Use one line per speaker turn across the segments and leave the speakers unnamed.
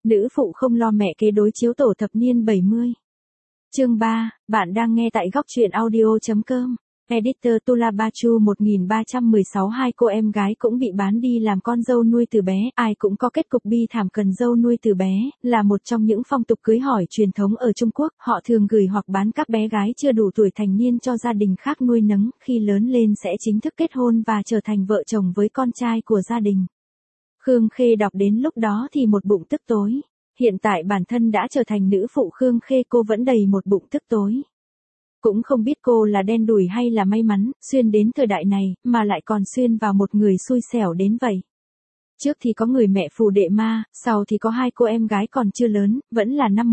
Nữ phụ không lo mẹ kế đối chiếu tổ thập niên 70. Chương 3, bạn đang nghe tại góc truyện audio.com. Editor Tula Bachu 1316. Hai cô em gái cũng bị bán đi làm con dâu nuôi từ bé, ai cũng có kết cục bi thảm cần dâu nuôi từ bé, là một trong những phong tục cưới hỏi truyền thống ở Trung Quốc, họ thường gửi hoặc bán các bé gái chưa đủ tuổi thành niên cho gia đình khác nuôi nấng, khi lớn lên sẽ chính thức kết hôn và trở thành vợ chồng với con trai của gia đình. Khương Khê đọc đến lúc đó thì một bụng tức tối. Hiện tại bản thân đã trở thành nữ phụ Khương Khê, cô vẫn đầy một bụng tức tối. Cũng không biết cô là đen đủi hay là may mắn, xuyên đến thời đại này, mà lại còn xuyên vào một người xui xẻo đến vậy. Trước thì có người mẹ phù đệ ma, sau thì có hai cô em gái còn chưa lớn, vẫn là năm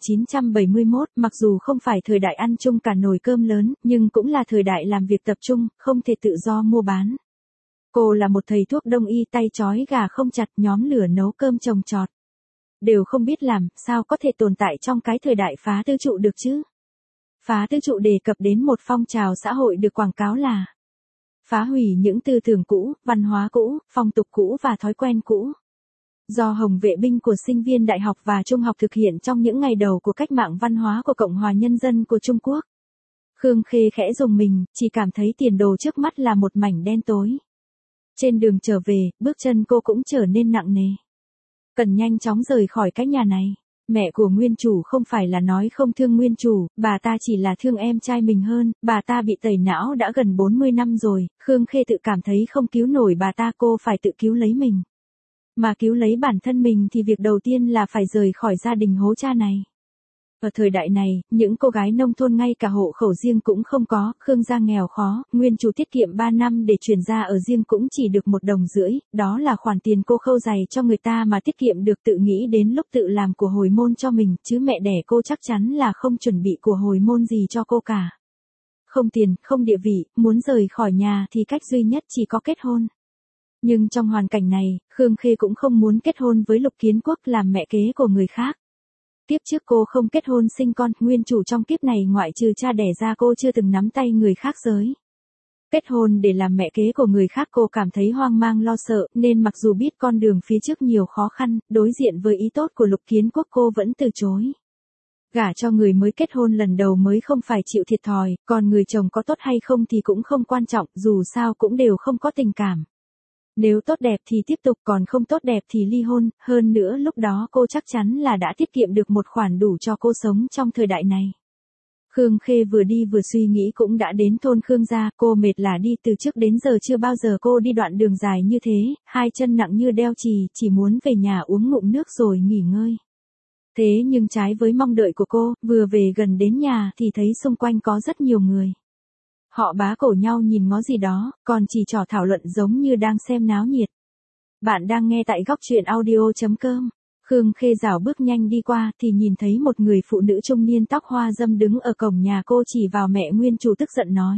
1971, mặc dù không phải thời đại ăn chung cả nồi cơm lớn, nhưng cũng là thời đại làm việc tập trung, không thể tự do mua bán. Cô là một thầy thuốc đông y, tay trói gà không chặt, nhóm lửa nấu cơm trồng trọt. Đều không biết làm, sao có thể tồn tại trong cái thời đại phá tư trụ được chứ? Phá tư trụ đề cập đến một phong trào xã hội được quảng cáo là phá hủy những tư tưởng cũ, văn hóa cũ, phong tục cũ và thói quen cũ. Do Hồng Vệ binh của sinh viên đại học và trung học thực hiện trong những ngày đầu của cách mạng văn hóa của Cộng hòa Nhân dân của Trung Quốc. Khương Khê khẽ rùng mình, chỉ cảm thấy tiền đồ trước mắt là một mảnh đen tối. Trên đường trở về, bước chân cô cũng trở nên nặng nề. Cần nhanh chóng rời khỏi cái nhà này. Mẹ của nguyên chủ không phải là nói không thương nguyên chủ, bà ta chỉ là thương em trai mình hơn, bà ta bị tẩy não đã gần 40 năm rồi, Khương Khê tự cảm thấy không cứu nổi bà ta, cô phải tự cứu lấy mình. Mà cứu lấy bản thân mình thì việc đầu tiên là phải rời khỏi gia đình hố cha này. Ở thời đại này, những cô gái nông thôn ngay cả hộ khẩu riêng cũng không có, Khương gia nghèo khó, nguyên chủ tiết kiệm 3 năm để chuyển ra ở riêng cũng chỉ được 1,5 đồng, đó là khoản tiền cô khâu giày cho người ta mà tiết kiệm được, tự nghĩ đến lúc tự làm của hồi môn cho mình, chứ mẹ đẻ cô chắc chắn là không chuẩn bị của hồi môn gì cho cô cả. Không tiền, không địa vị, muốn rời khỏi nhà thì cách duy nhất chỉ có kết hôn. Nhưng trong hoàn cảnh này, Khương Khê cũng không muốn kết hôn với Lục Kiến Quốc làm mẹ kế của người khác. Kiếp trước cô không kết hôn sinh con, nguyên chủ trong kiếp này ngoại trừ cha đẻ ra cô chưa từng nắm tay người khác giới. Kết hôn để làm mẹ kế của người khác cô cảm thấy hoang mang lo sợ, nên mặc dù biết con đường phía trước nhiều khó khăn, đối diện với ý tốt của Lục Kiến Quốc cô vẫn từ chối. Gả cho người mới kết hôn lần đầu mới không phải chịu thiệt thòi, còn người chồng có tốt hay không thì cũng không quan trọng, dù sao cũng đều không có tình cảm. Nếu tốt đẹp thì tiếp tục, còn không tốt đẹp thì ly hôn, hơn nữa lúc đó cô chắc chắn là đã tiết kiệm được một khoản đủ cho cô sống trong thời đại này. Khương Khê vừa đi vừa suy nghĩ cũng đã đến thôn Khương gia, cô mệt là đi, từ trước đến giờ chưa bao giờ cô đi đoạn đường dài như thế, hai chân nặng như đeo chì, chỉ muốn về nhà uống ngụm nước rồi nghỉ ngơi. Thế nhưng trái với mong đợi của cô, vừa về gần đến nhà thì thấy xung quanh có rất nhiều người. Họ bá cổ nhau nhìn ngó gì đó, còn chỉ trò thảo luận giống như đang xem náo nhiệt. Bạn đang nghe tại góc truyện audio.com. Khương Khê rảo bước nhanh đi qua thì nhìn thấy một người phụ nữ trung niên tóc hoa râm đứng ở cổng nhà cô, chỉ vào mẹ nguyên chủ tức giận nói.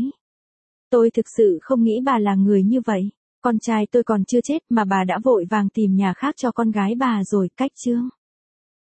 Tôi thực sự không nghĩ bà là người như vậy. Con trai tôi còn chưa chết mà bà đã vội vàng tìm nhà khác cho con gái bà rồi, cách chương.